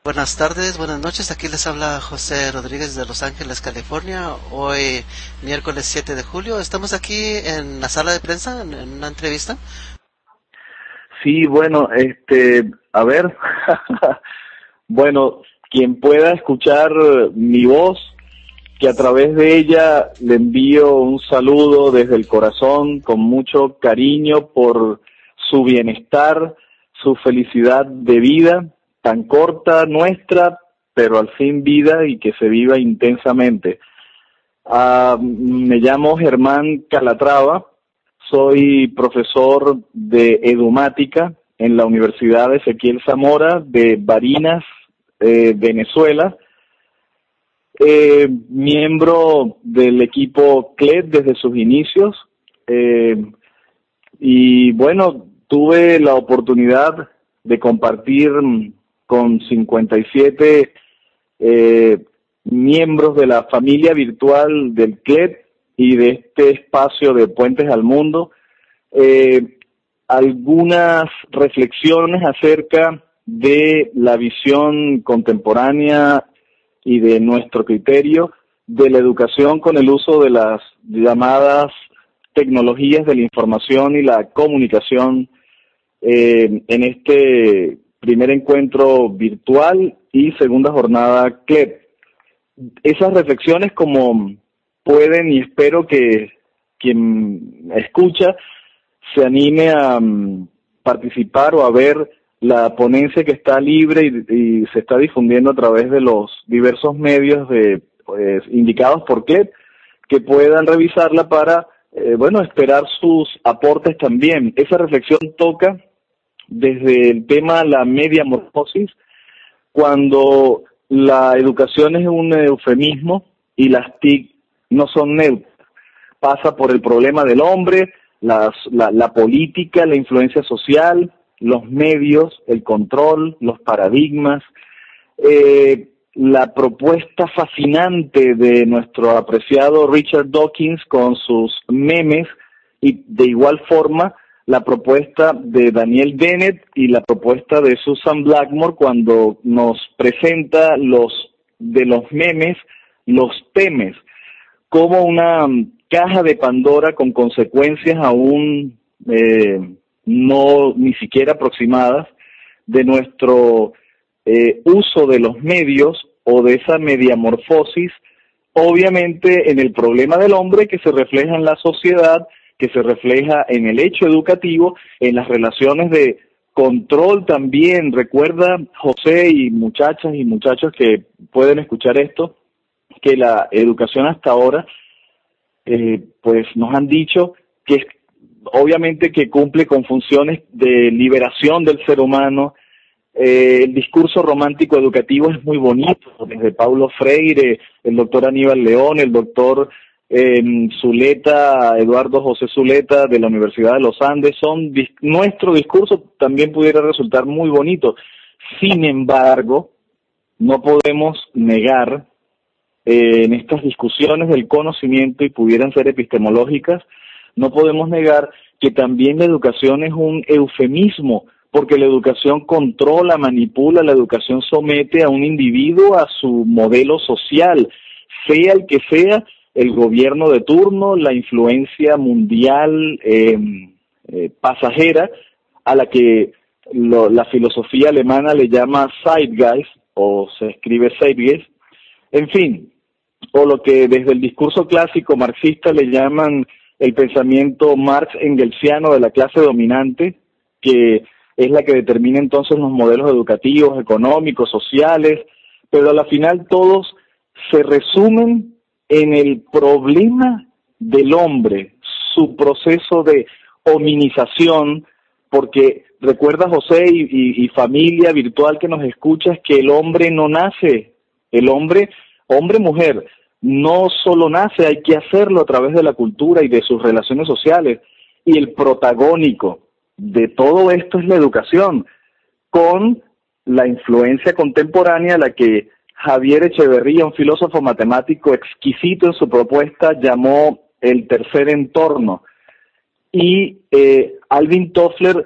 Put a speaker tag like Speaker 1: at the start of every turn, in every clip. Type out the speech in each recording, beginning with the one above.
Speaker 1: Buenas tardes, buenas noches. Aquí les habla José Rodríguez de Los Ángeles, California. Hoy, miércoles 7 de julio, estamos aquí en la sala de prensa en una entrevista.
Speaker 2: Sí, bueno, a ver, bueno, quien pueda escuchar mi voz, que a través de ella le envío un saludo desde el corazón con mucho cariño por su bienestar, su felicidad de vida, tan corta nuestra, pero al fin vida y que se viva intensamente. Me llamo Germán Calatrava, soy profesor de edumática en la Universidad Ezequiel Zamora de Barinas, Venezuela, miembro del equipo CLED desde sus inicios, eh, y bueno, tuve la oportunidad de compartir con 57 miembros de la familia virtual del CLED y de este espacio de Puentes al Mundo, algunas reflexiones acerca de la visión contemporánea y de nuestro criterio de la educación con el uso de las llamadas tecnologías de la información y la comunicación en este primer encuentro virtual y segunda jornada CLED. Esas reflexiones, como pueden, y espero que quien escucha se anime a participar o a ver la ponencia que está libre y se está difundiendo a través de los diversos medios indicados por CLED, que puedan revisarla para, esperar sus aportes también. Esa reflexión toca desde el tema la mediamorfosis, cuando la educación es un eufemismo y las TIC no son neutras. Pasa por el problema del hombre, la política, la influencia social, los medios, el control, los paradigmas, la propuesta fascinante de nuestro apreciado Richard Dawkins con sus memes, y de igual forma la propuesta de Daniel Dennett y la propuesta de Susan Blackmore cuando nos presenta los memes, los temes, como una caja de Pandora con consecuencias aún no ni siquiera aproximadas de nuestro uso de los medios o de esa mediamorfosis, obviamente en el problema del hombre que se refleja en la sociedad, que se refleja en el hecho educativo, en las relaciones de control también. Recuerda, José, y muchachas y muchachos que pueden escuchar esto, que la educación hasta ahora, pues nos han dicho que obviamente que cumple con funciones de liberación del ser humano. El discurso romántico educativo es muy bonito, desde Paulo Freire, el doctor Aníbal León, el doctor Zuleta, Eduardo José Zuleta de la Universidad de los Andes. Nuestro discurso también pudiera resultar muy bonito. Sin embargo, no podemos negar en estas discusiones del conocimiento, y pudieran ser epistemológicas, no podemos negar que también la educación es un eufemismo, porque la educación controla, manipula, la educación somete a un individuo a su modelo social, sea el que sea el gobierno de turno, la influencia mundial pasajera, a la que la filosofía alemana le llama Zeitgeist, o se escribe Zeitgeist, en fin, o lo que desde el discurso clásico marxista le llaman el pensamiento Marx-Engelsiano de la clase dominante, que es la que determina entonces los modelos educativos, económicos, sociales, pero a la final todos se resumen en el problema del hombre, su proceso de hominización, porque recuerda, José, y familia virtual que nos escuchas, que el hombre no nace, el hombre, mujer, no solo nace, hay que hacerlo a través de la cultura y de sus relaciones sociales, y el protagónico de todo esto es la educación, con la influencia contemporánea a la que Javier Echeverría, un filósofo matemático exquisito en su propuesta, llamó el tercer entorno. Y Alvin Toffler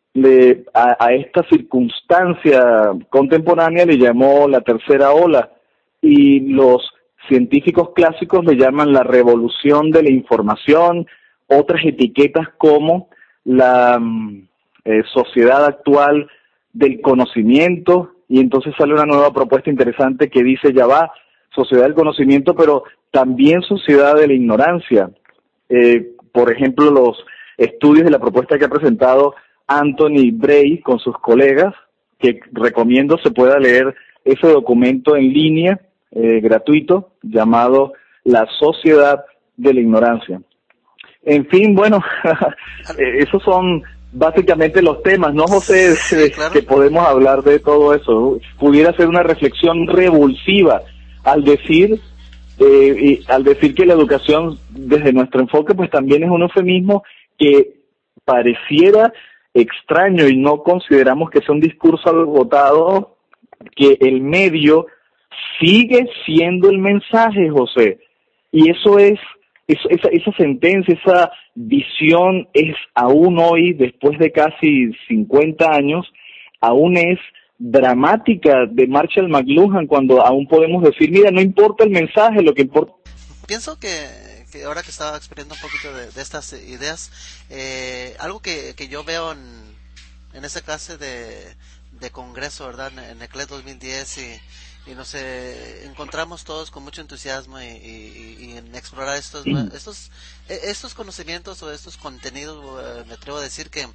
Speaker 2: a esta circunstancia contemporánea le llamó la tercera ola, y los científicos clásicos le llaman la revolución de la información, otras etiquetas como la sociedad actual del conocimiento, y entonces sale una nueva propuesta interesante que dice, ya va, sociedad del conocimiento, pero también sociedad de la ignorancia. Por ejemplo, los estudios de la propuesta que ha presentado Anthony Bray con sus colegas, que recomiendo se pueda leer ese documento en línea, gratuito, llamado La Sociedad de la Ignorancia. En fin, bueno, esos son básicamente los temas, ¿no, José?
Speaker 1: Sí, claro.
Speaker 2: Que podemos hablar de todo eso. Pudiera ser una reflexión revulsiva al decir que la educación, desde nuestro enfoque, pues también es un eufemismo que pareciera extraño, y no consideramos que sea un discurso agotado, que el medio sigue siendo el mensaje, José. Y eso es, esa sentencia, esa visión es aún hoy, después de casi 50 años, aún es dramática, de Marshall McLuhan, cuando aún podemos decir, mira, no importa el mensaje, lo que importa...
Speaker 1: Pienso que ahora que estaba explorando un poquito de estas ideas, algo que yo veo en esa clase de congreso, ¿verdad? En el CLE 2010, y nos encontramos todos con mucho entusiasmo y en explorar estos conocimientos o estos contenidos. Me atrevo a decir que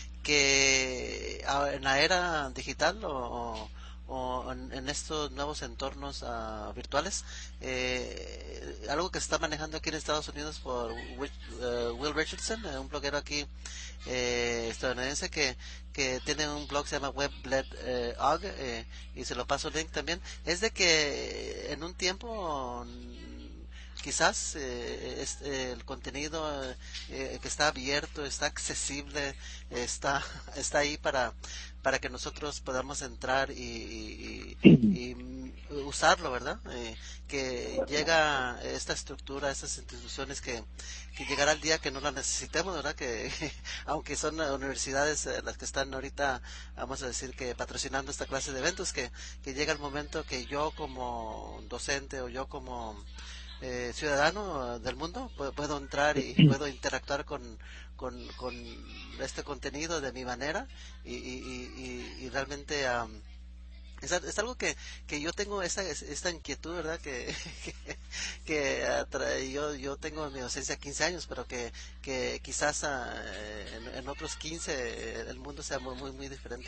Speaker 1: en la era digital o en estos nuevos entornos virtuales, algo que se está manejando aquí en Estados Unidos por Will Richardson, un bloguero aquí estadounidense que tiene un blog que se llama WebLed.org, y se lo paso el link también, es de que en un tiempo quizás el contenido que está abierto, está accesible, está ahí para que nosotros podamos entrar y usarlo, ¿verdad? Que llega esta estructura, estas instituciones que llegará el día que no la necesitemos, ¿verdad? Que aunque son universidades las que están ahorita, vamos a decir, que patrocinando esta clase de eventos, que llega el momento que yo como docente o yo como ciudadano del mundo puedo entrar y puedo interactuar con este contenido de mi manera, y realmente es algo que yo tengo esta inquietud, ¿verdad? Yo tengo en mi docencia 15 años, pero que quizás en otros 15 el mundo sea muy, muy, muy diferente.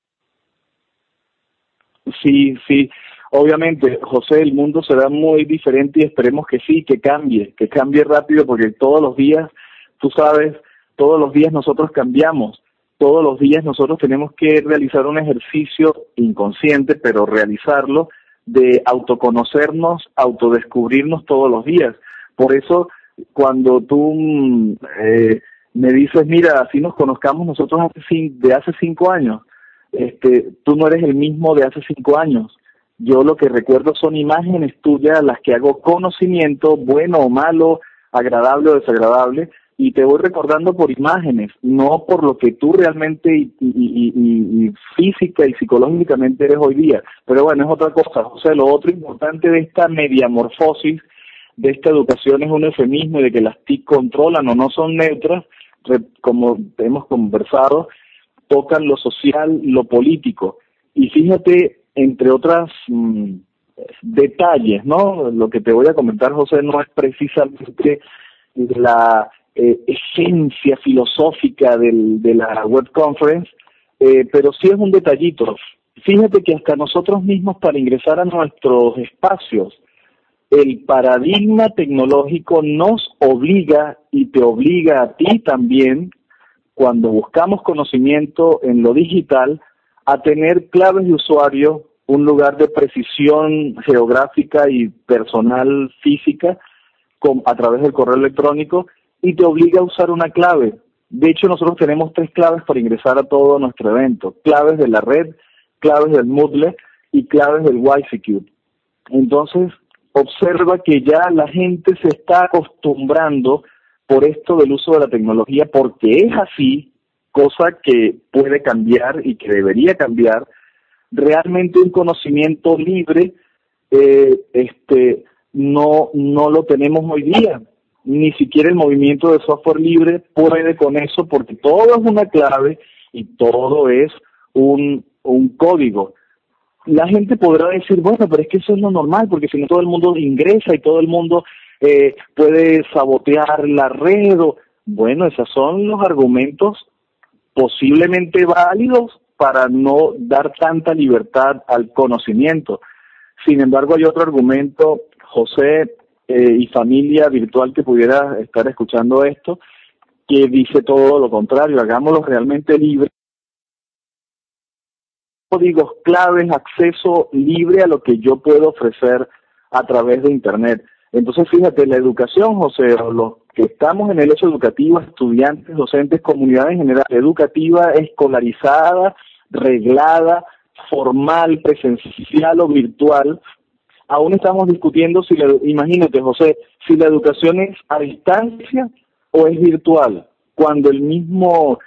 Speaker 2: Sí, sí. Obviamente, José, el mundo será muy diferente, y esperemos que sí, que cambie rápido, porque todos los días, tú sabes, todos los días nosotros cambiamos, todos los días nosotros tenemos que realizar un ejercicio inconsciente, pero realizarlo, de autoconocernos, autodescubrirnos todos los días. Por eso, cuando tú me dices, mira, así nos conozcamos nosotros de hace 5 años, tú no eres el mismo de hace 5 años. Yo lo que recuerdo son imágenes tuyas, las que hago conocimiento, bueno o malo, agradable o desagradable, y te voy recordando por imágenes, no por lo que tú realmente y física y psicológicamente eres hoy día. Pero bueno, es otra cosa, José. Lo otro importante de esta mediamorfosis, de esta educación, es un eufemismo, de que las TIC controlan o no son neutras, como hemos conversado, tocan lo social, lo político. Y fíjate, entre otras detalles, ¿no? Lo que te voy a comentar, José, no es precisamente la esencia filosófica de la web conference, pero sí es un detallito. Fíjate que hasta nosotros mismos, para ingresar a nuestros espacios, el paradigma tecnológico nos obliga, y te obliga a ti también, cuando buscamos conocimiento en lo digital, a tener claves de usuario, un lugar de precisión geográfica y personal física a través del correo electrónico, y te obliga a usar una clave. De hecho, nosotros tenemos 3 claves para ingresar a todo nuestro evento: claves de la red, claves del Moodle y claves del YCQ. Entonces, observa que ya la gente se está acostumbrando por esto del uso de la tecnología, porque es así, cosa que puede cambiar y que debería cambiar. Realmente un conocimiento libre no lo tenemos hoy día. Ni siquiera el movimiento de software libre puede con eso, porque todo es una clave y todo es un código. La gente podrá decir, bueno, pero es que eso es lo normal, porque si no todo el mundo ingresa y todo el mundo puede sabotear la red. Bueno, esos son los argumentos posiblemente válidos para no dar tanta libertad al conocimiento. Sin embargo, hay otro argumento, José y familia virtual que pudiera estar escuchando esto, que dice todo lo contrario: hagámoslo realmente libre. Códigos claves, acceso libre a lo que yo puedo ofrecer a través de Internet. Entonces, fíjate, la educación, José, o los que estamos en el hecho educativo, estudiantes, docentes, comunidad en general, educativa, escolarizada, reglada, formal, presencial o virtual, aún estamos discutiendo imagínate, José, si la educación es a distancia o es virtual, cuando el mismo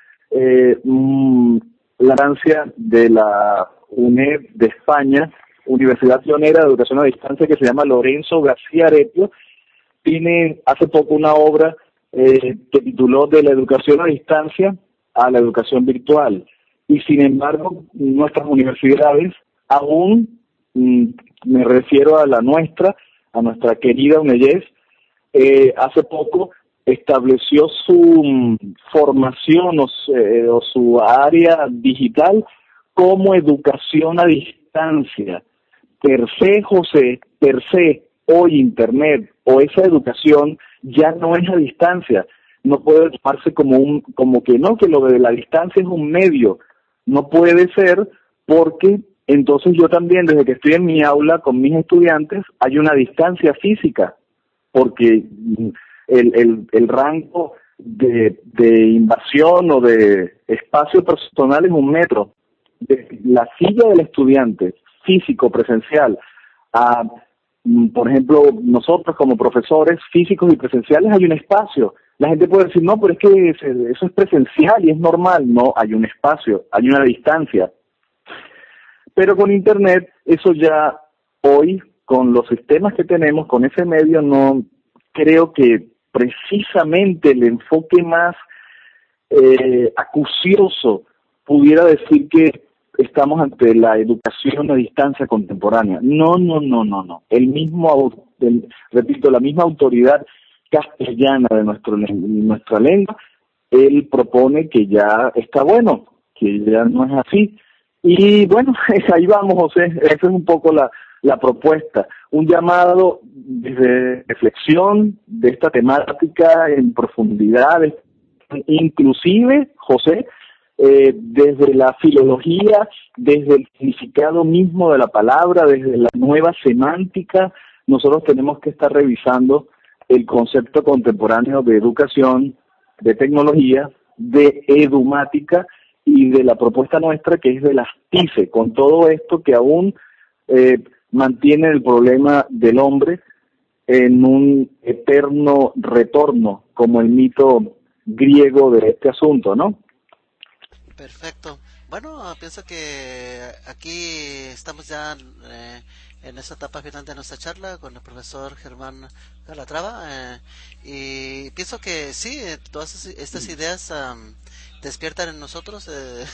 Speaker 2: la instancia de la UNED de España, Universidad Pionera de Educación a Distancia, que se llama Lorenzo García Aretio, tiene hace poco una obra que tituló De la educación a distancia a la educación virtual. Y sin embargo, nuestras universidades aún, me refiero a nuestra querida UNEYES, hace poco estableció su formación o su área digital como educación a distancia. Per se, José, hoy Internet o esa educación ya no es a distancia. No puede tomarse como que lo de la distancia es un medio. No puede ser, porque entonces yo también, desde que estoy en mi aula con mis estudiantes, hay una distancia física, porque el rango de invasión o de espacio personal es 1 metro. De la silla del estudiante, físico, presencial, a, por ejemplo, nosotros como profesores físicos y presenciales, hay un espacio. La gente puede decir, no, pero es que eso es presencial y es normal. No, hay un espacio, hay una distancia. Pero con Internet, eso ya hoy, con los sistemas que tenemos, con ese medio, no creo que precisamente el enfoque más acucioso pudiera decir que estamos ante la educación a distancia contemporánea. No. Repito, la misma autoridad castellana de nuestra lengua, él propone que ya está bueno, que ya no es así. Y bueno, ahí vamos, José, esa es un poco la propuesta, un llamado de reflexión de esta temática en profundidad, inclusive, José, desde la filología, desde el significado mismo de la palabra, desde la nueva semántica. Nosotros tenemos que estar revisando el concepto contemporáneo de educación, de tecnología, de edumática y de la propuesta nuestra, que es de las TICE, con todo esto que aún mantiene el problema del hombre en un eterno retorno, como el mito griego de este asunto, ¿no?
Speaker 1: Perfecto. Bueno, pienso que aquí estamos ya en esta etapa final de nuestra charla con el profesor Germán Calatrava, y pienso que sí, todas estas ideas despiertan en nosotros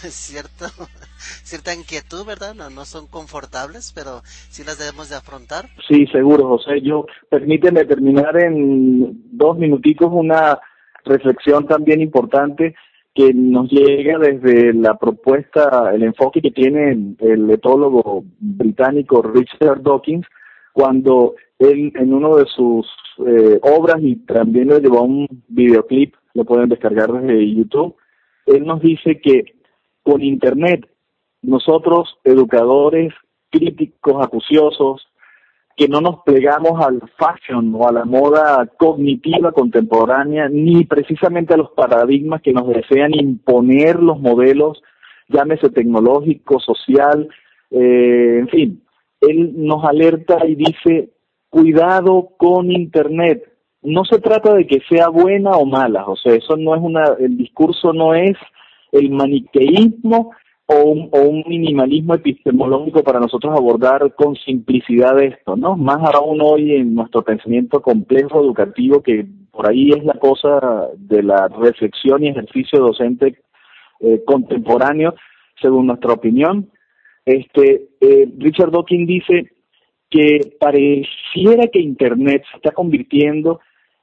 Speaker 1: cierta inquietud, ¿verdad? No son confortables, pero sí las debemos de afrontar.
Speaker 2: Sí, seguro, José. Permíteme terminar en 2 minuticos una reflexión también importante que nos llega desde la propuesta, el enfoque que tiene el etólogo británico Richard Dawkins, cuando él en uno de sus obras, y también lo llevó a un videoclip, lo pueden descargar desde YouTube, él nos dice que con Internet nosotros, educadores, críticos, acuciosos, que no nos plegamos al fashion o a la moda cognitiva contemporánea, ni precisamente a los paradigmas que nos desean imponer los modelos, llámese tecnológico, social, en fin. Él nos alerta y dice, cuidado con Internet. No se trata de que sea buena o mala, o sea, eso no es el discurso no es el maniqueísmo o un minimalismo epistemológico para nosotros abordar con simplicidad esto, ¿no? Más aún hoy en nuestro pensamiento complejo educativo, que por ahí es la cosa de la reflexión y ejercicio docente contemporáneo, según nuestra opinión. Richard Dawkins dice que pareciera que Internet se está convirtiendo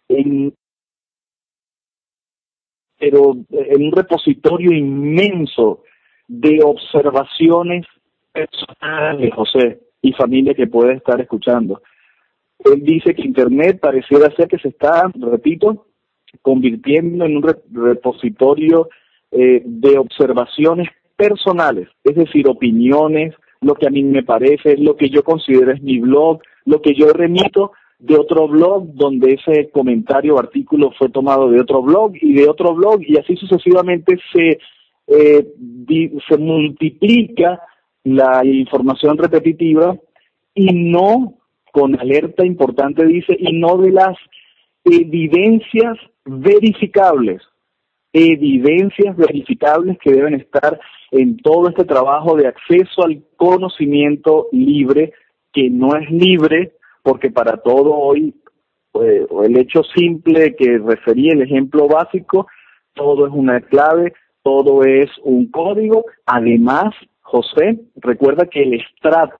Speaker 2: pero en un repositorio inmenso de observaciones personales, José, y familia que puede estar escuchando. Él dice que Internet pareciera ser que se está, repito, convirtiendo en un repositorio de observaciones personales, es decir, opiniones, lo que a mí me parece, lo que yo considero es mi blog, lo que yo remito de otro blog, donde ese comentario o artículo fue tomado de otro blog, y así sucesivamente se multiplica la información repetitiva, y no, con alerta importante dice, y no de las evidencias verificables que deben estar en todo este trabajo de acceso al conocimiento libre, que no es libre, porque para todo hoy, el hecho simple que referí, el ejemplo básico, todo es una clave, todo es un código. Además, José, recuerda que el estrato,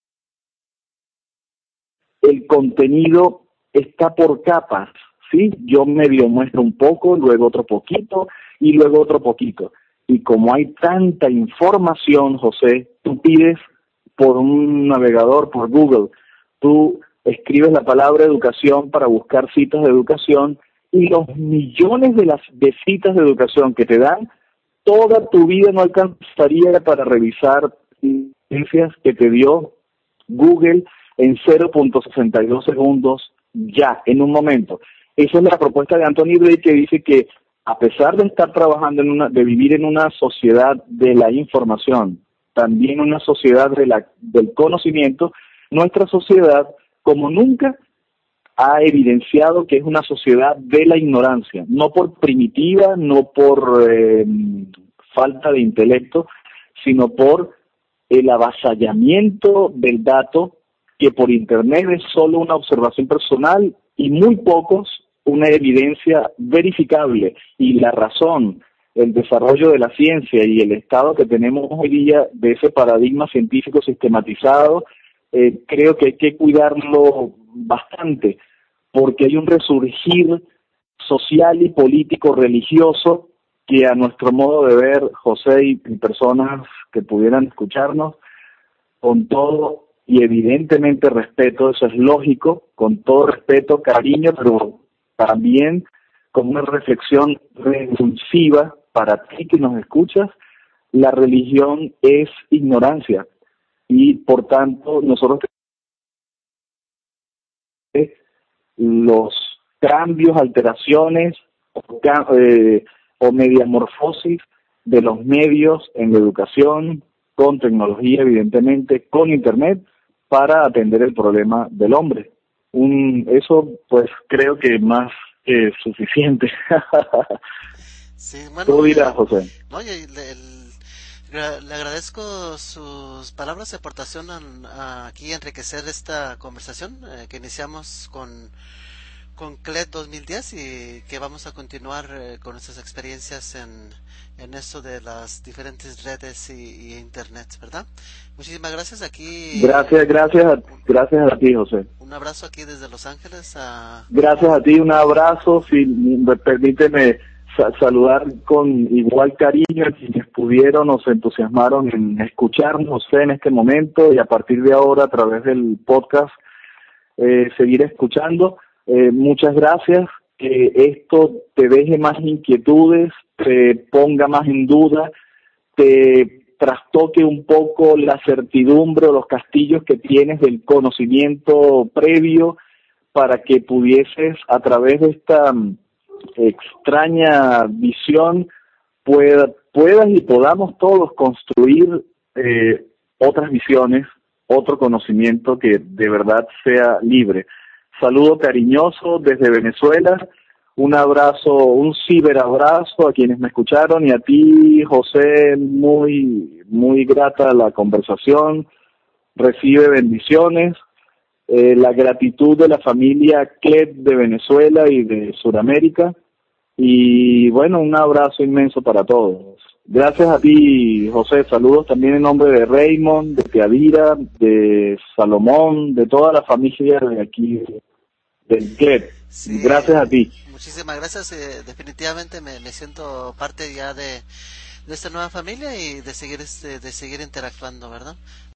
Speaker 2: el contenido está por capas, ¿sí? Yo medio muestro un poco, luego otro poquito, y luego otro poquito. Y como hay tanta información, José, tú pides por un navegador, por Google, tú escribes la palabra educación para buscar citas de educación, y los millones de citas de educación que te dan, toda tu vida no alcanzaría para revisar ciencias que te dio Google en 0.62 segundos, ya, en un momento. Esa es la propuesta de Anthony Bray, que dice que a pesar de estar trabajando de vivir en una sociedad de la información, también una sociedad del conocimiento, nuestra sociedad, como nunca, ha evidenciado que es una sociedad de la ignorancia, no por primitiva, no por falta de intelecto, sino por el avasallamiento del dato, que por Internet es solo una observación personal y muy pocos una evidencia verificable. Y la razón, el desarrollo de la ciencia y el estado que tenemos hoy día de ese paradigma científico sistematizado, creo que hay que cuidarlo bastante, porque hay un resurgir social y político religioso que, a nuestro modo de ver, José, y personas que pudieran escucharnos, con todo y evidentemente respeto, eso es lógico, con todo respeto, cariño, pero también con una reflexión repulsiva para ti que nos escuchas, la religión es ignorancia, y por tanto nosotros los cambios, alteraciones o mediamorfosis de los medios en la educación, con tecnología, evidentemente, con Internet, para atender el problema del hombre. Eso, pues, creo que más que suficiente.
Speaker 1: Sí, bueno,
Speaker 2: Tú dirás, José.
Speaker 1: oye, le agradezco sus palabras de aportación a aquí enriquecer esta conversación que iniciamos con CLED 2010, y que vamos a continuar con nuestras experiencias en esto de las diferentes redes y internet, ¿verdad? Muchísimas gracias. Aquí
Speaker 2: Gracias a ti, José.
Speaker 1: un abrazo aquí desde Los Ángeles.
Speaker 2: Gracias a ti, un abrazo. Permíteme saludar con igual cariño a quienes pudieron o se entusiasmaron en escucharnos en este momento, y a partir de ahora a través del podcast seguir escuchando. Muchas gracias, que esto te deje más inquietudes, te ponga más en duda, te trastoque un poco la certidumbre o los castillos que tienes del conocimiento previo, para que pudieses, a través de esta extraña visión, puedas y podamos todos construir otras visiones, otro conocimiento que de verdad sea libre. Saludo cariñoso desde Venezuela, un abrazo, un ciberabrazo a quienes me escucharon, y a ti, José, muy grata la conversación, recibe bendiciones, la gratitud de la familia Clet de Venezuela y de Sudamérica, y bueno, un abrazo inmenso para todos. Gracias a ti, José. Saludos también en nombre de Raymond, de Teadira, de Salomón, de toda la familia de aquí, del Clet.
Speaker 1: Sí,
Speaker 2: Gracias a ti.
Speaker 1: muchísimas gracias. Definitivamente me siento parte ya de esta nueva familia y de seguir interactuando, ¿verdad?